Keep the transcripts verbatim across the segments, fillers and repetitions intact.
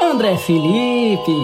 André Felipe.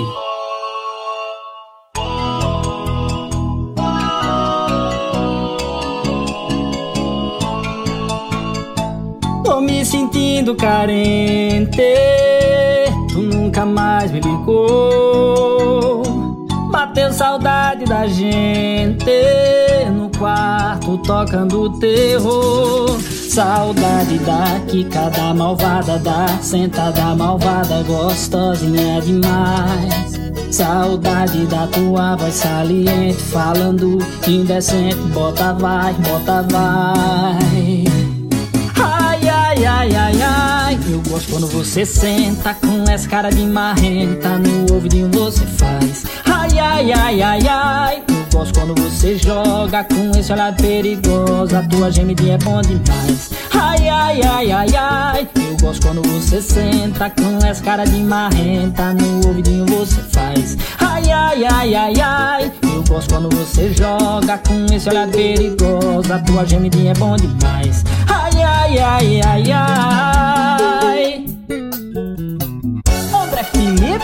Tô me sentindo carente, tu nunca mais me ligou. Bateu saudade da gente no quarto tocando terror. Saudade da quicada malvada, da sentada malvada, gostosinha demais. Saudade da tua voz saliente, falando indecente, bota vai, bota vai. Ai, ai, ai, ai, ai, eu gosto quando você senta com essa cara de marrenta, no ouvidinho você faz. Ai, ai, ai, ai, ai, eu gosto quando você joga com esse olhar perigoso, a tua gemidinha é bom demais. Ai, ai, ai, ai, ai, eu gosto quando você senta com essa cara de marrenta, no ouvidinho você faz. Ai, ai, ai, ai, ai, eu gosto quando você joga com esse olhar perigoso, a tua gemidinha é bom demais. Ai, ai, ai, ai, ai. André Felipe,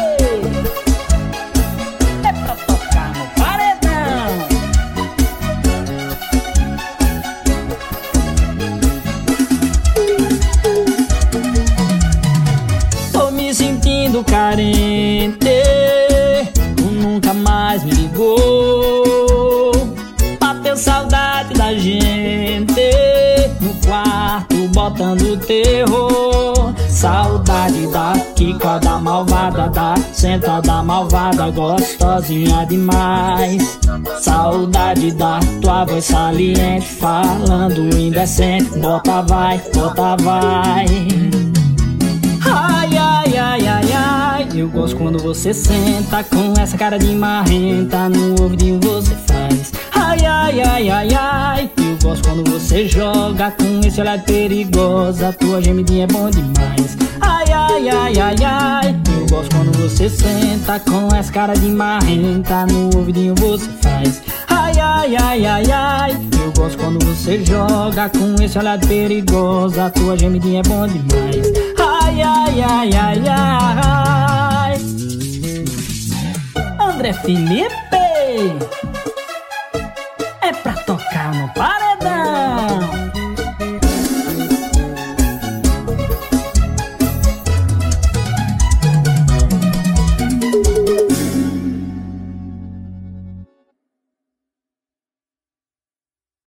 é pra tocar no paredão. Tô me sentindo carente, tu nunca mais me ligou. Bateu saudade da gente no quarto botando terror. Saudade da quicada malvada, da sentada malvada, gostosinha demais. Saudade da tua voz saliente, falando indecente, bota vai, bota vai. Ai, ai, ai, ai, ai, eu gosto quando você senta com essa cara de marrenta, no ouvidinho você faz. Ai, ai, ai, ai, ai, eu gosto quando você joga com esse olhar perigoso, a tua gemidinha é bom demais. Ai, ai, ai, ai, ai, eu gosto quando você senta com essa cara de marrenta, no ouvidinho você faz. Ai, ai, ai, ai, ai, eu gosto quando você joga com esse olhar perigoso, a tua gemidinha é bom demais. Ai, ai, ai, ai, ai. André Felipe, é pra tocar no par.